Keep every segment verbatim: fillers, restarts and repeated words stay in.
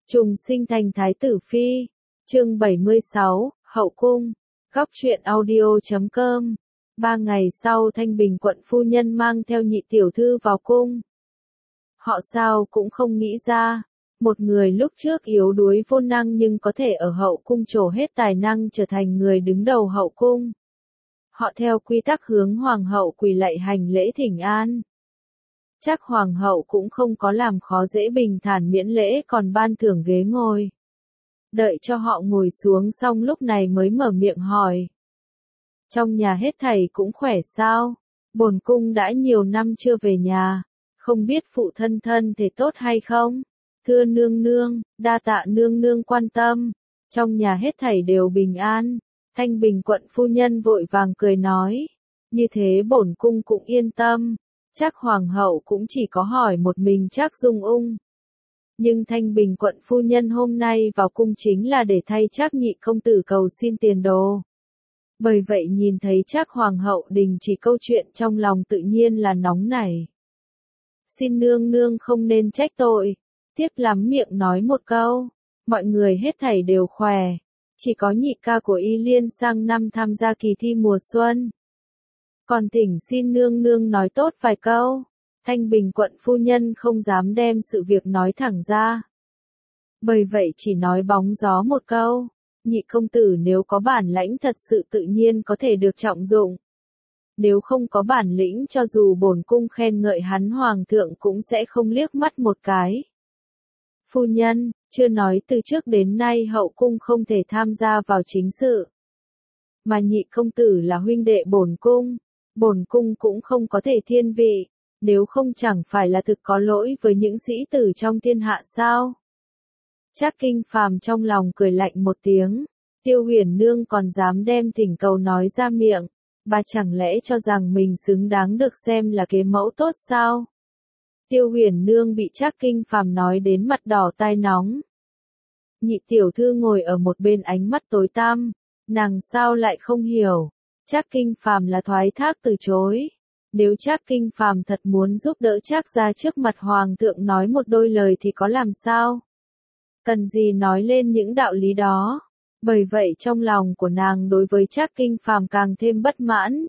Trùng sinh thành thái tử phi. Chương bảy mươi sáu, Hậu cung. Góc truyện audio chấm com. Ba ngày sau Thanh Bình quận phu nhân mang theo nhị tiểu thư vào cung. Họ sao cũng không nghĩ ra, một người lúc trước yếu đuối vô năng nhưng có thể ở hậu cung trổ hết tài năng trở thành người đứng đầu hậu cung. Họ theo quy tắc hướng hoàng hậu quỳ lạy hành lễ thỉnh an. Chắc hoàng hậu cũng không có làm khó dễ, bình thản miễn lễ còn ban thưởng ghế ngồi. Đợi cho họ ngồi xuống xong lúc này mới mở miệng hỏi. Trong nhà hết thảy cũng khỏe sao? Bổn cung đã nhiều năm chưa về nhà, không biết phụ thân thân thể tốt hay không? Thưa nương nương, đa tạ nương nương quan tâm, trong nhà hết thảy đều bình an. Thanh Bình quận phu nhân vội vàng cười nói, như thế bổn cung cũng yên tâm. Chắc hoàng hậu cũng chỉ có hỏi một mình Trác Dung Ung. Nhưng Thanh Bình quận phu nhân hôm nay vào cung chính là để thay Trác nhị công tử cầu xin tiền đồ. Bởi vậy nhìn thấy Trác hoàng hậu đình chỉ câu chuyện trong lòng tự nhiên là nóng nảy. Xin nương nương không nên trách tội. Tiếp lắm miệng nói một câu, mọi người hết thảy đều khỏe. Chỉ có nhị ca của Y Liên sang năm tham gia kỳ thi mùa xuân. Còn thỉnh xin nương nương nói tốt vài câu. Thanh Bình quận phu nhân không dám đem sự việc nói thẳng ra. Bởi vậy chỉ nói bóng gió một câu. Nhị công tử nếu có bản lãnh thật sự tự nhiên có thể được trọng dụng. Nếu không có bản lĩnh cho dù bổn cung khen ngợi hắn hoàng thượng cũng sẽ không liếc mắt một cái. Phu nhân, chưa nói từ trước đến nay hậu cung không thể tham gia vào chính sự. Mà nhị công tử là huynh đệ bổn cung. Bổn cung cũng không có thể thiên vị, nếu không chẳng phải là thực có lỗi với những sĩ tử trong thiên hạ sao? Trác Kinh Phàm trong lòng cười lạnh một tiếng, Tiêu Huyền Nương còn dám đem thỉnh cầu nói ra miệng, bà chẳng lẽ cho rằng mình xứng đáng được xem là kế mẫu tốt sao? Tiêu Huyền Nương bị Trác Kinh Phàm nói đến mặt đỏ tai nóng. Nhị tiểu thư ngồi ở một bên ánh mắt tối tăm, nàng sao lại không hiểu? Trác Kinh Phàm là thoái thác từ chối. Nếu Trác Kinh Phàm thật muốn giúp đỡ Trác gia trước mặt hoàng thượng nói một đôi lời thì có làm sao? Cần gì nói lên những đạo lý đó? Bởi vậy trong lòng của nàng đối với Trác Kinh Phàm càng thêm bất mãn.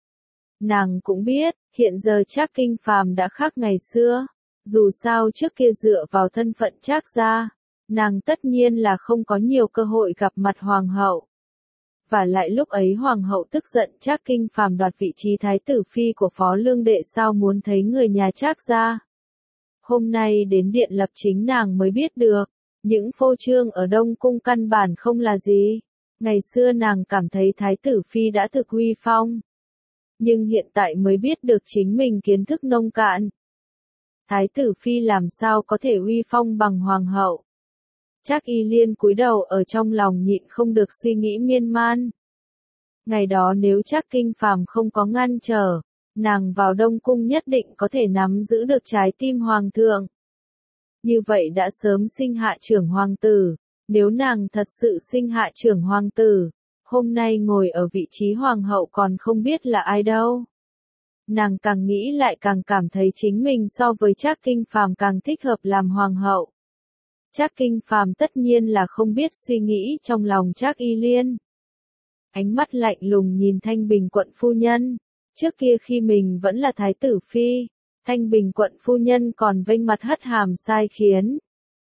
Nàng cũng biết, hiện giờ Trác Kinh Phàm đã khác ngày xưa. Dù sao trước kia dựa vào thân phận Trác gia, nàng tất nhiên là không có nhiều cơ hội gặp mặt hoàng hậu. Và lại lúc ấy hoàng hậu tức giận Trác Kinh Phàm đoạt vị trí thái tử phi của phó lương đệ sao muốn thấy người nhà Trác gia. Hôm nay đến điện lập chính nàng mới biết được, những phô trương ở Đông Cung căn bản không là gì. Ngày xưa nàng cảm thấy thái tử phi đã thực uy phong. Nhưng hiện tại mới biết được chính mình kiến thức nông cạn. Thái tử phi làm sao có thể uy phong bằng hoàng hậu. Trác Y Liên cúi đầu ở trong lòng nhịn không được suy nghĩ miên man. Ngày đó nếu Trác Kinh Phàm không có ngăn trở, nàng vào Đông Cung nhất định có thể nắm giữ được trái tim hoàng thượng. Như vậy đã sớm sinh hạ trưởng hoàng tử, nếu nàng thật sự sinh hạ trưởng hoàng tử, hôm nay ngồi ở vị trí hoàng hậu còn không biết là ai đâu. Nàng càng nghĩ lại càng cảm thấy chính mình so với Trác Kinh Phàm càng thích hợp làm hoàng hậu. Trác Kinh Phàm tất nhiên là không biết suy nghĩ trong lòng Trác Y Liên. Ánh mắt lạnh lùng nhìn Thanh Bình quận phu nhân. Trước kia khi mình vẫn là thái tử phi, Thanh Bình quận phu nhân còn vênh mặt hất hàm sai khiến.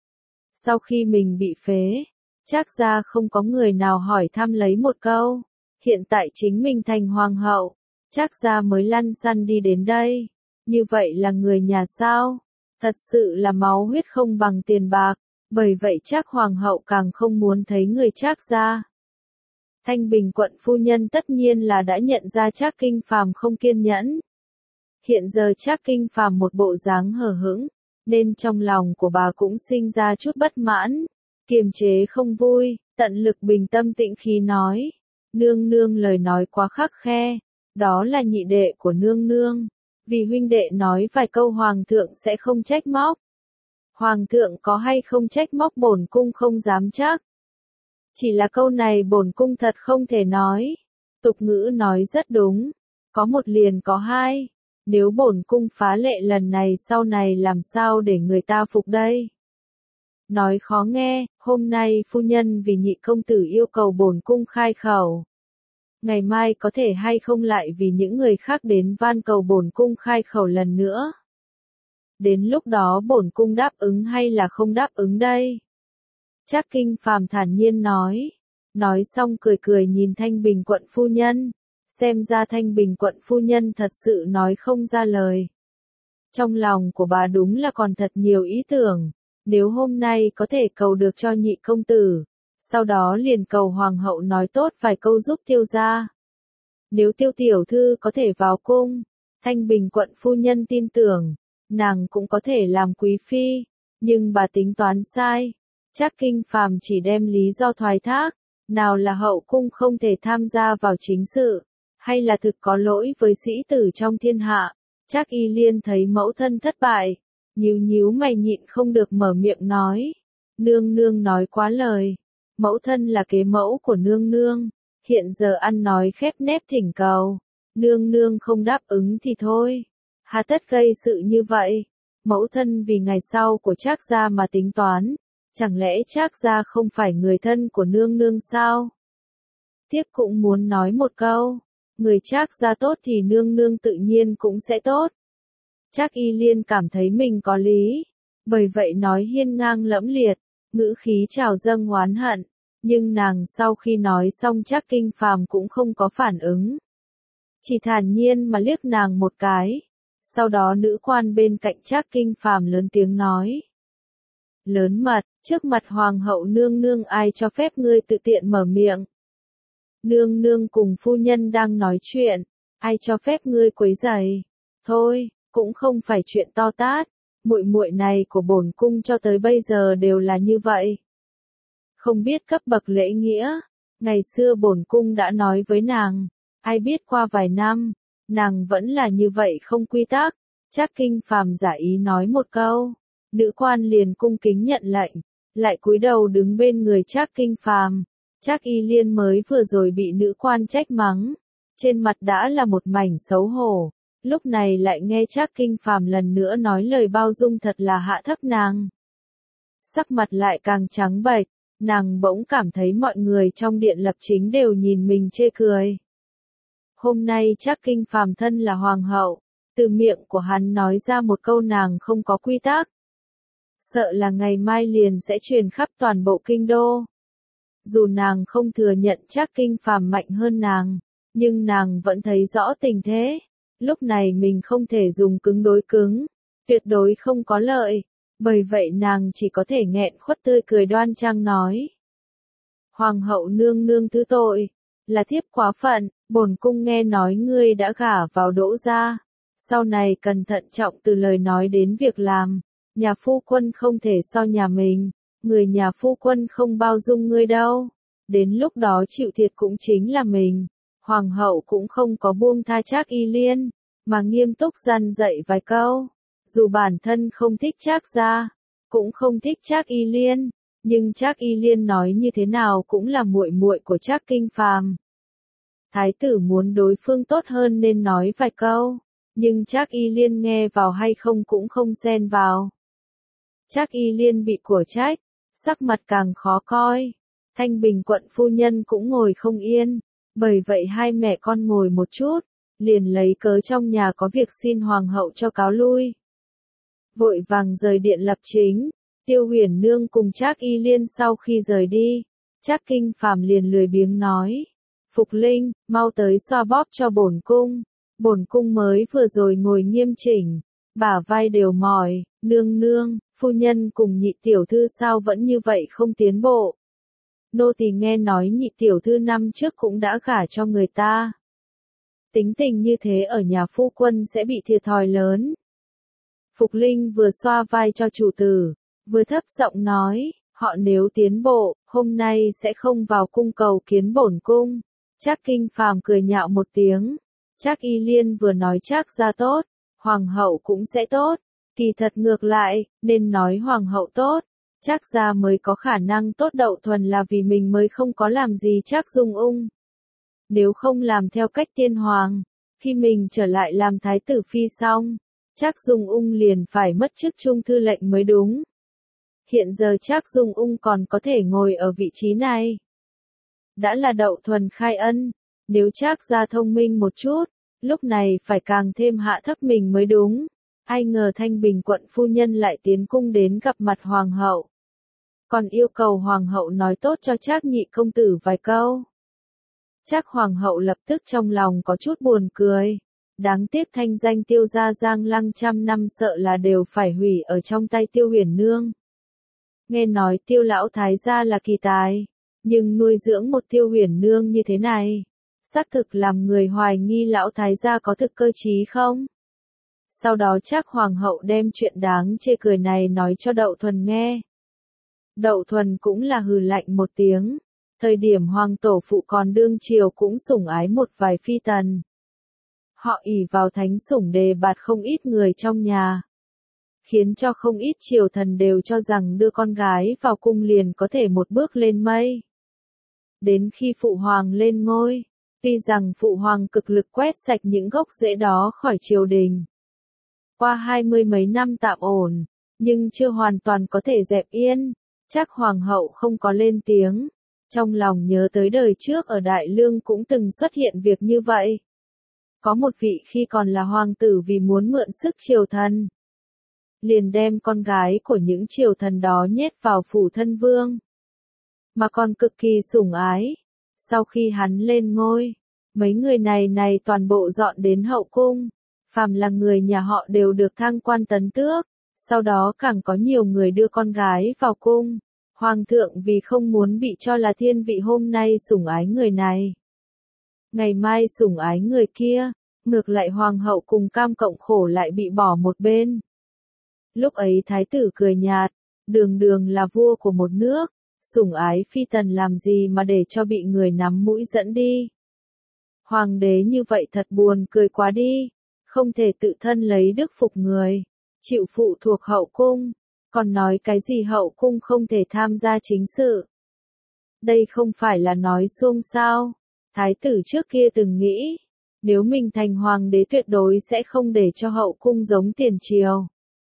Sau khi mình bị phế, Trác gia không có người nào hỏi thăm lấy một câu. Hiện tại chính mình thành hoàng hậu, Trác gia mới lăn xăn đi đến đây. Như vậy là người nhà sao? Thật sự là máu huyết không bằng tiền bạc. Bởi vậy Trác hoàng hậu càng không muốn thấy người Trác gia. Thanh Bình quận phu nhân tất nhiên là đã nhận ra Trác Kinh Phàm không kiên nhẫn. Hiện giờ Trác Kinh Phàm một bộ dáng hờ hững, nên trong lòng của bà cũng sinh ra chút bất mãn, kiềm chế không vui, tận lực bình tâm tĩnh khí nói, nương nương lời nói quá khắt khe, đó là nhị đệ của nương nương, vì huynh đệ nói vài câu hoàng thượng sẽ không trách móc. Hoàng thượng có hay không trách móc bổn cung không dám chắc. Chỉ là câu này bổn cung thật không thể nói. Tục ngữ nói rất đúng. Có một liền có hai. Nếu bổn cung phá lệ lần này sau này làm sao để người ta phục đây? nói khó nghe, hôm nay phu nhân vì nhị công tử yêu cầu bổn cung khai khẩu. Ngày mai có thể hay không lại vì những người khác đến van cầu bổn cung khai khẩu lần nữa. Đến lúc đó bổn cung đáp ứng hay là không đáp ứng đây? Trác Kinh Phàm thản nhiên nói. Nói xong cười cười nhìn Thanh Bình quận phu nhân. Xem ra Thanh Bình quận phu nhân thật sự nói không ra lời. Trong lòng của bà đúng là còn thật nhiều ý tưởng. Nếu hôm nay có thể cầu được cho nhị công tử, sau đó liền cầu hoàng hậu nói tốt vài câu giúp Tiêu gia. Nếu Tiêu tiểu thư có thể vào cung, Thanh Bình quận phu nhân tin tưởng, nàng cũng có thể làm quý phi, nhưng bà tính toán sai. Trác Kinh Phàm chỉ đem lý do thoái thác, nào là hậu cung không thể tham gia vào chính sự, hay là thực có lỗi với sĩ tử trong thiên hạ. Trác Y Liên thấy mẫu thân thất bại, nhíu nhíu mày nhịn không được mở miệng nói. Nương nương nói quá lời, mẫu thân là kế mẫu của nương nương, hiện giờ ăn nói khép nép thỉnh cầu, nương nương không đáp ứng thì thôi, hà tất gây sự như vậy. Mẫu thân vì ngày sau của Trác gia mà tính toán, chẳng lẽ Trác gia không phải người thân của nương nương sao? Tiếp cũng muốn nói một câu, người Trác gia tốt thì nương nương tự nhiên cũng sẽ tốt. Trác Y Liên cảm thấy mình có lý, bởi vậy nói hiên ngang lẫm liệt, ngữ khí trào dâng oán hận, nhưng nàng sau khi nói xong Trác Kinh Phàm cũng không có phản ứng. Chỉ thản nhiên mà liếc nàng một cái, sau đó nữ quan bên cạnh Trác Kinh Phàm lớn tiếng nói. Lớn mật, trước mặt hoàng hậu nương nương ai cho phép ngươi tự tiện mở miệng. Nương nương cùng phu nhân đang nói chuyện, ai cho phép ngươi quấy rầy. Thôi, cũng không phải chuyện to tát, muội muội này của bổn cung cho tới bây giờ đều là như vậy. Không biết cấp bậc lễ nghĩa, ngày xưa bổn cung đã nói với nàng, ai biết qua vài năm, nàng vẫn là như vậy không quy tắc. Trác Kinh Phàm giả ý nói một câu, nữ quan liền cung kính nhận lệnh, lại cúi đầu đứng bên người Trác Kinh Phàm. Trác Y Liên mới vừa rồi bị nữ quan trách mắng, trên mặt đã là một mảnh xấu hổ, lúc này lại nghe Trác Kinh Phàm lần nữa nói lời bao dung thật là hạ thấp nàng. Sắc mặt lại càng trắng bệch, nàng bỗng cảm thấy mọi người trong điện lập chính đều nhìn mình chê cười. Hôm nay Trác Kinh Phàm thân là hoàng hậu, từ miệng của hắn nói ra một câu nàng không có quy tắc. Sợ là ngày mai liền sẽ truyền khắp toàn bộ kinh đô. Dù nàng không thừa nhận Trác Kinh Phàm mạnh hơn nàng, nhưng nàng vẫn thấy rõ tình thế. Lúc này mình không thể dùng cứng đối cứng, tuyệt đối không có lợi, bởi vậy nàng chỉ có thể nghẹn khuất tươi cười đoan trang nói. Hoàng hậu nương nương thứ tội, là thiếp quá phận, bổn cung nghe nói ngươi đã gả vào Đỗ gia, sau này cần thận trọng từ lời nói đến việc làm, nhà phu quân không thể so nhà mình, người nhà phu quân không bao dung ngươi đâu, đến lúc đó chịu thiệt cũng chính là mình. Hoàng hậu cũng không có buông tha Trác Y Liên, mà nghiêm túc răn dạy vài câu. Dù bản thân không thích Trác gia, cũng không thích Trác Y Liên, nhưng Trác Y Liên nói như thế nào cũng là muội muội của Trác Kinh Phàm. Thái tử muốn đối phương tốt hơn nên nói vài câu, nhưng Trác Y Liên nghe vào hay không cũng không xen vào. Trác Y Liên bị của trách, sắc mặt càng khó coi. Thanh Bình quận phu nhân cũng ngồi không yên. Bởi vậy hai mẹ con ngồi một chút, liền lấy cớ trong nhà có việc xin hoàng hậu cho cáo lui. Vội vàng rời điện lập chính, Tiêu Huyền Nương cùng Trác Y Liên sau khi rời đi, Trác Kinh Phàm liền lười biếng nói. Phục Linh, mau tới xoa bóp cho bổn cung. Bổn cung mới vừa rồi ngồi nghiêm chỉnh, bả vai đều mỏi, nương nương, phu nhân cùng nhị tiểu thư sao vẫn như vậy không tiến bộ. Nô tỳ nghe nói nhị tiểu thư năm trước cũng đã gả cho người ta. Tính tình như thế ở nhà phu quân sẽ bị thiệt thòi lớn. Phục Linh vừa xoa vai cho chủ tử, vừa thấp giọng nói, họ nếu tiến bộ, hôm nay sẽ không vào cung cầu kiến bổn cung. Trác Kinh Phàm cười nhạo một tiếng. Trác Y Liên vừa nói Trác gia tốt, hoàng hậu cũng sẽ tốt. Kỳ thật ngược lại, nên nói hoàng hậu tốt. Trác gia mới có khả năng tốt đậu thuần là vì mình mới không có làm gì Trác Dung Ung. Nếu không làm theo cách tiên hoàng, khi mình trở lại làm thái tử phi xong, Trác Dung Ung liền phải mất chức trung thư lệnh mới đúng. Hiện giờ Trác Dung Ung còn có thể ngồi ở vị trí này. Đã là Đậu Thuần khai ân, nếu Trác gia thông minh một chút, lúc này phải càng thêm hạ thấp mình mới đúng. Ai ngờ Thanh Bình quận phu nhân lại tiến cung đến gặp mặt hoàng hậu. Còn yêu cầu hoàng hậu nói tốt cho Trác nhị công tử vài câu. Trác hoàng hậu lập tức trong lòng có chút buồn cười. Đáng tiếc thanh danh Tiêu gia Giang Lăng trăm năm sợ là đều phải hủy ở trong tay Tiêu Huyền Nương. Nghe nói Tiêu lão thái gia là kỳ tài, nhưng nuôi dưỡng một Tiêu Huyền Nương như thế này, xác thực làm người hoài nghi lão thái gia có thực cơ trí không? Sau đó Trác hoàng hậu đem chuyện đáng chê cười này nói cho Đậu Thuần nghe. Đậu Thuần cũng là hừ lạnh một tiếng. Thời điểm hoàng tổ phụ còn đương triều cũng sủng ái một vài phi tần. Họ ỷ vào thánh sủng đề bạt không ít người trong nhà, khiến cho không ít triều thần đều cho rằng đưa con gái vào cung liền có thể một bước lên mây. Đến khi phụ hoàng lên ngôi, tuy rằng phụ hoàng cực lực quét sạch những gốc rễ đó khỏi triều đình. Qua hai mươi mấy năm tạm ổn, nhưng chưa hoàn toàn có thể dẹp yên. Trác hoàng hậu không có lên tiếng, trong lòng nhớ tới đời trước ở Đại Lương cũng từng xuất hiện việc như vậy. Có một vị khi còn là hoàng tử vì muốn mượn sức triều thần, liền đem con gái của những triều thần đó nhét vào phủ thân vương, mà còn cực kỳ sủng ái. Sau khi hắn lên ngôi, mấy người này này toàn bộ dọn đến hậu cung, phàm là người nhà họ đều được thăng quan tấn tước. Sau đó càng có nhiều người đưa con gái vào cung. Hoàng thượng vì không muốn bị cho là thiên vị hôm nay sủng ái người này, ngày mai sủng ái người kia, ngược lại hoàng hậu cùng cam cộng khổ lại bị bỏ một bên. Lúc ấy thái tử cười nhạt, đường đường là vua của một nước, sủng ái phi tần làm gì mà để cho bị người nắm mũi dẫn đi. Hoàng đế như vậy thật buồn cười quá đi, không thể tự thân lấy đức phục người, chịu phụ thuộc hậu cung, còn nói cái gì hậu cung không thể tham gia chính sự. Đây không phải là nói suông sao? Thái tử trước kia từng nghĩ, nếu mình thành hoàng đế tuyệt đối sẽ không để cho hậu cung giống tiền triều.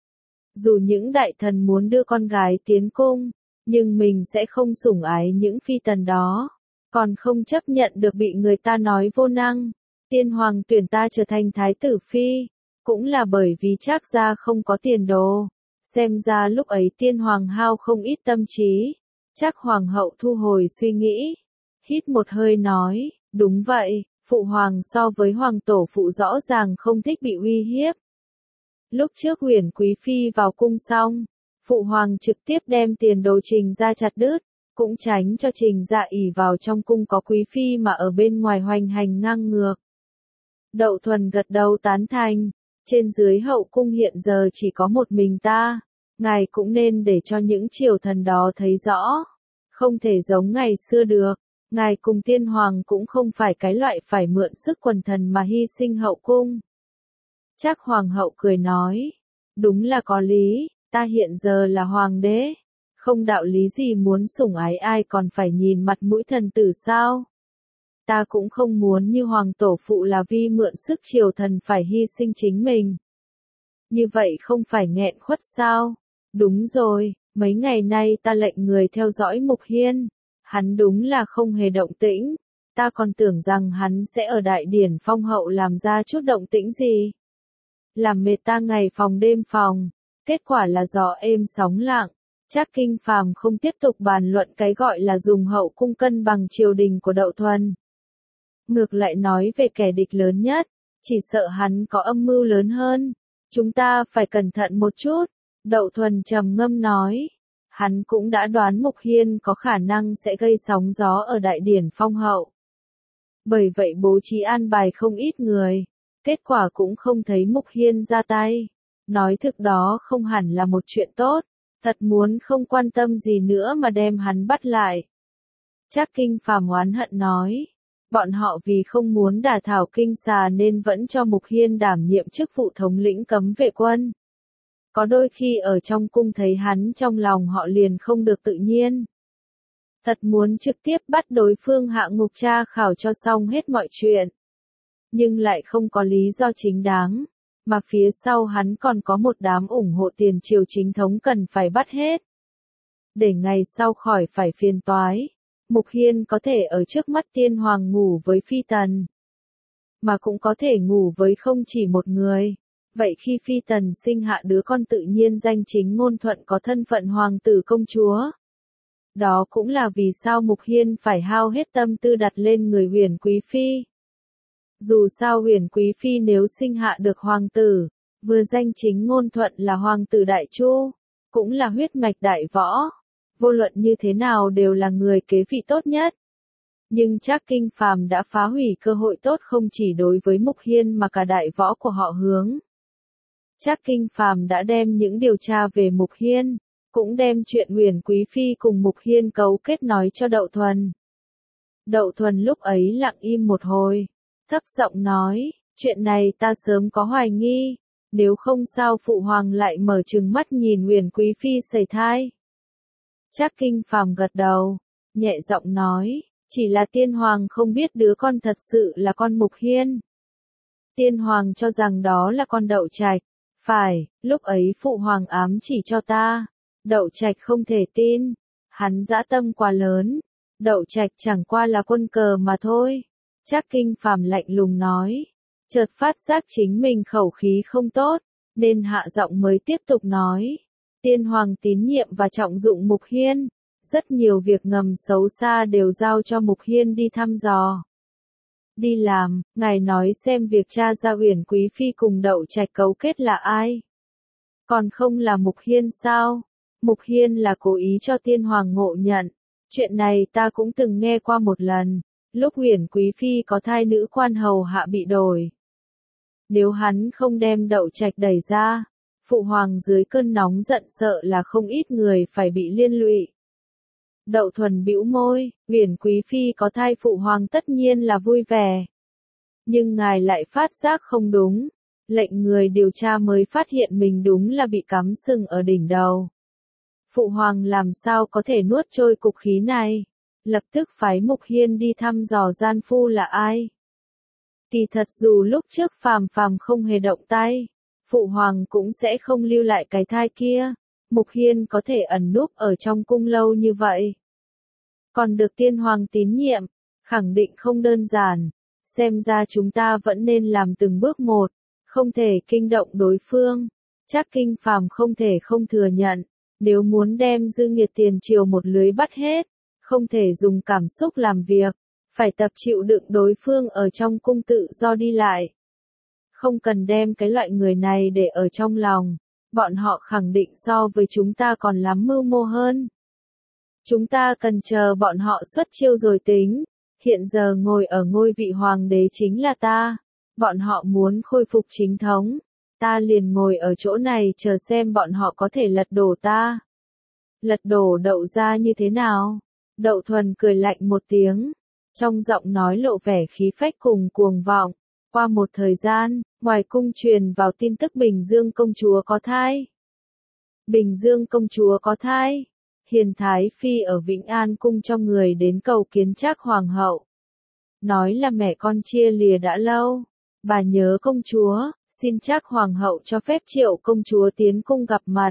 Dù những đại thần muốn đưa con gái tiến cung, nhưng mình sẽ không sủng ái những phi tần đó, còn không chấp nhận được bị người ta nói vô năng. Tiên hoàng tuyển ta trở thành thái tử phi, cũng là bởi vì Trác gia không có tiền đồ. Xem ra lúc ấy tiên hoàng hao không ít tâm trí. Trác hoàng hậu thu hồi suy nghĩ, hít một hơi nói, đúng vậy, phụ hoàng so với hoàng tổ phụ rõ ràng không thích bị uy hiếp. Lúc trước Huyền quý phi vào cung xong, phụ hoàng trực tiếp đem tiền đồ Trình gia chặt đứt, cũng tránh cho Trình gia ỷ vào trong cung có quý phi mà ở bên ngoài hoành hành ngang ngược. Đậu Thuần gật đầu tán thành. Trên dưới hậu cung hiện giờ chỉ có một mình ta, ngài cũng nên để cho những triều thần đó thấy rõ, không thể giống ngày xưa được, ngài cùng tiên hoàng cũng không phải cái loại phải mượn sức quần thần mà hy sinh hậu cung. Trác hoàng hậu cười nói, đúng là có lý, ta hiện giờ là hoàng đế, không đạo lý gì muốn sủng ái ai còn phải nhìn mặt mũi thần tử sao? Ta cũng không muốn như hoàng tổ phụ là vì mượn sức triều thần phải hy sinh chính mình. Như vậy không phải nghẹn khuất sao? Đúng rồi, mấy ngày nay ta lệnh người theo dõi Mục Hiên. Hắn đúng là không hề động tĩnh. Ta còn tưởng rằng hắn sẽ ở đại điển phong hậu làm ra chút động tĩnh gì. Làm mệt ta ngày phòng đêm phòng. Kết quả là gió êm sóng lặng. Trác Kinh Phàm không tiếp tục bàn luận cái gọi là dùng hậu cung cân bằng triều đình của Đậu Thuần. Ngược lại nói về kẻ địch lớn nhất, chỉ sợ hắn có âm mưu lớn hơn. Chúng ta phải cẩn thận một chút, Đậu Thuần trầm ngâm nói. Hắn cũng đã đoán Mục Hiên có khả năng sẽ gây sóng gió ở đại điển phong hậu. Bởi vậy bố trí an bài không ít người, kết quả cũng không thấy Mục Hiên ra tay. Nói thực đó không hẳn là một chuyện tốt, thật muốn không quan tâm gì nữa mà đem hắn bắt lại. Trác Kinh Phàm oán hận nói. Bọn họ vì không muốn đả thảo kinh xà nên vẫn cho Mục Hiên đảm nhiệm chức vụ thống lĩnh cấm vệ quân. Có đôi khi ở trong cung thấy hắn trong lòng họ liền không được tự nhiên. Thật muốn trực tiếp bắt đối phương hạ ngục tra khảo cho xong hết mọi chuyện. Nhưng lại không có lý do chính đáng, mà phía sau hắn còn có một đám ủng hộ tiền triều chính thống cần phải bắt hết. để ngày sau khỏi phải phiền toái. Mục Hiên có thể ở trước mắt tiên hoàng ngủ với phi tần, mà cũng có thể ngủ với không chỉ một người. Vậy khi phi tần sinh hạ đứa con tự nhiên danh chính ngôn thuận có thân phận hoàng tử công chúa. Đó cũng là vì sao Mục Hiên phải hao hết tâm tư đặt lên người Huyền Quý Phi. Dù sao Huyền Quý Phi nếu sinh hạ được hoàng tử, vừa danh chính ngôn thuận là hoàng tử Đại Chu, cũng là huyết mạch đại võ. Vô luận như thế nào đều là người kế vị tốt nhất. Nhưng Trác Kinh Phàm đã phá hủy cơ hội tốt không chỉ đối với Mục Hiên mà cả đại võ của họ Hướng. Trác Kinh Phàm đã đem những điều tra về Mục Hiên, cũng đem chuyện Huyền Quý Phi cùng Mục Hiên cấu kết nói cho Đậu Thuần. Đậu Thuần lúc ấy lặng im một hồi, thấp giọng nói, chuyện này ta sớm có hoài nghi, nếu không sao phụ hoàng lại mở trừng mắt nhìn Huyền Quý Phi sẩy thai. Trác Kinh Phàm gật đầu, nhẹ giọng nói, chỉ là tiên hoàng không biết đứa con thật sự là con Mục Hiên. Tiên hoàng cho rằng đó là con Đậu Trạch. Phải, lúc ấy phụ hoàng ám chỉ cho ta. Đậu Trạch không thể tin. Hắn dã tâm quá lớn. Đậu Trạch chẳng qua là quân cờ mà thôi. Trác Kinh Phàm lạnh lùng nói. Chợt phát giác chính mình khẩu khí không tốt, nên hạ giọng mới tiếp tục nói. Tiên hoàng tín nhiệm và trọng dụng Mục Hiên. Rất nhiều việc ngầm xấu xa đều giao cho Mục Hiên đi thăm dò. Đi làm, ngài nói xem việc tra ra Huyền Quý Phi cùng Đậu Trạch cấu kết là ai? Còn không là Mục Hiên sao? Mục Hiên là cố ý cho tiên hoàng ngộ nhận. Chuyện này ta cũng từng nghe qua một lần, lúc Huyền Quý Phi có thai nữ quan hầu hạ bị đổi. Nếu hắn không đem Đậu Trạch đẩy ra, phụ hoàng dưới cơn nóng giận sợ là không ít người phải bị liên lụy. Đậu Thuần bĩu môi, Huyền Quý Phi có thai phụ hoàng tất nhiên là vui vẻ. Nhưng ngài lại phát giác không đúng, lệnh người điều tra mới phát hiện mình đúng là bị cắm sừng ở đỉnh đầu. Phụ hoàng làm sao có thể nuốt trôi cục khí này, lập tức phái Mục Hiên đi thăm dò gian phu là ai. Kỳ thật dù lúc trước Phàm Phàm không hề động tay, phụ hoàng cũng sẽ không lưu lại cái thai kia. Mục Hiên có thể ẩn núp ở trong cung lâu như vậy. Còn được tiên hoàng tín nhiệm, khẳng định không đơn giản. Xem ra chúng ta vẫn nên làm từng bước một, không thể kinh động đối phương. Trác Kinh Phàm không thể không thừa nhận, nếu muốn đem dư nghiệt tiền triều một lưới bắt hết, không thể dùng cảm xúc làm việc, phải tập chịu đựng đối phương ở trong cung tự do đi lại. Không cần đem cái loại người này để ở trong lòng. Bọn họ khẳng định so với chúng ta còn lắm mưu mô hơn. Chúng ta cần chờ bọn họ xuất chiêu rồi tính. Hiện giờ ngồi ở ngôi vị hoàng đế chính là ta. Bọn họ muốn khôi phục chính thống. Ta liền ngồi ở chỗ này chờ xem bọn họ có thể lật đổ ta. Lật đổ Đậu ra như thế nào? Đậu Thuần cười lạnh một tiếng. Trong giọng nói lộ vẻ khí phách cùng cuồng vọng. Qua một thời gian, ngoài cung truyền vào tin tức Bình Dương công chúa có thai. Bình Dương công chúa có thai. Hiền Thái Phi ở Vĩnh An cung cho người đến cầu kiến Trác hoàng hậu. Nói là mẹ con chia lìa đã lâu. Bà nhớ công chúa, xin Trác hoàng hậu cho phép triệu công chúa tiến cung gặp mặt.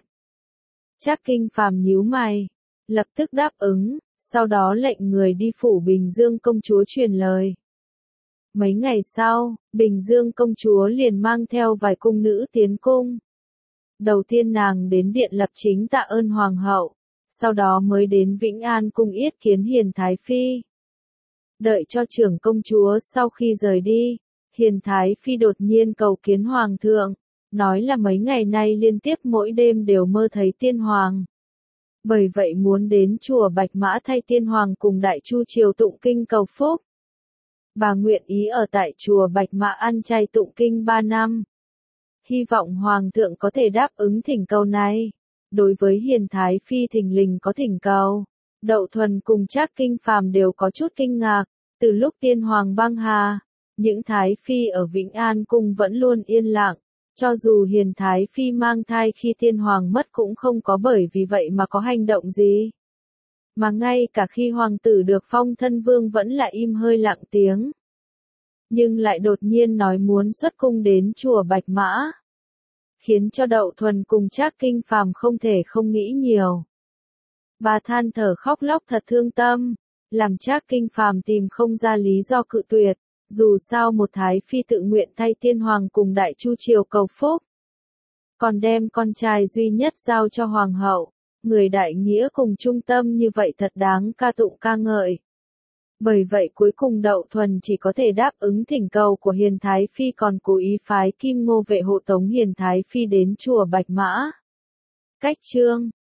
Trác Kinh Phàm nhíu mày, lập tức đáp ứng, sau đó lệnh người đi phủ Bình Dương công chúa truyền lời. Mấy ngày sau, Bình Dương công chúa liền mang theo vài cung nữ tiến cung. Đầu tiên nàng đến điện lập chính tạ ơn hoàng hậu, sau đó mới đến Vĩnh An cung yết kiến Hiền Thái Phi. Đợi cho trưởng công chúa sau khi rời đi, Hiền Thái Phi đột nhiên cầu kiến hoàng thượng, nói là mấy ngày nay liên tiếp mỗi đêm đều mơ thấy tiên hoàng. Bởi vậy muốn đến chùa Bạch Mã thay tiên hoàng cùng Đại Chu triều tụng kinh cầu phúc. Bà nguyện ý ở tại chùa Bạch Mã ăn chay tụng kinh ba năm. Hy vọng Hoàng thượng có thể đáp ứng thỉnh cầu này. Đối với Hiền Thái Phi thình lình có thỉnh cầu, Đậu Thuần cùng Trác Kinh Phàm đều có chút kinh ngạc. Từ lúc tiên hoàng băng hà, những Thái Phi ở Vĩnh An cung vẫn luôn yên lặng. Cho dù Hiền Thái Phi mang thai khi tiên hoàng mất cũng không có bởi vì vậy mà có hành động gì. Mà ngay cả khi hoàng tử được phong thân vương vẫn là im hơi lặng tiếng. Nhưng lại đột nhiên nói muốn xuất cung đến chùa Bạch Mã. Khiến cho Đậu Thuần cùng Trác Kinh Phàm không thể không nghĩ nhiều. Bà than thở khóc lóc thật thương tâm, làm Trác Kinh Phàm tìm không ra lý do cự tuyệt, dù sao một thái phi tự nguyện thay tiên hoàng cùng đại chu triều cầu phúc, còn đem con trai duy nhất giao cho hoàng hậu, người đại nghĩa cùng trung tâm như vậy thật đáng ca tụng ca ngợi. Bởi vậy cuối cùng Đậu Thuần chỉ có thể đáp ứng thỉnh cầu của Hiền Thái Phi, còn cố ý phái Kim Ngô vệ hộ tống Hiền Thái Phi đến chùa Bạch Mã. Cách chương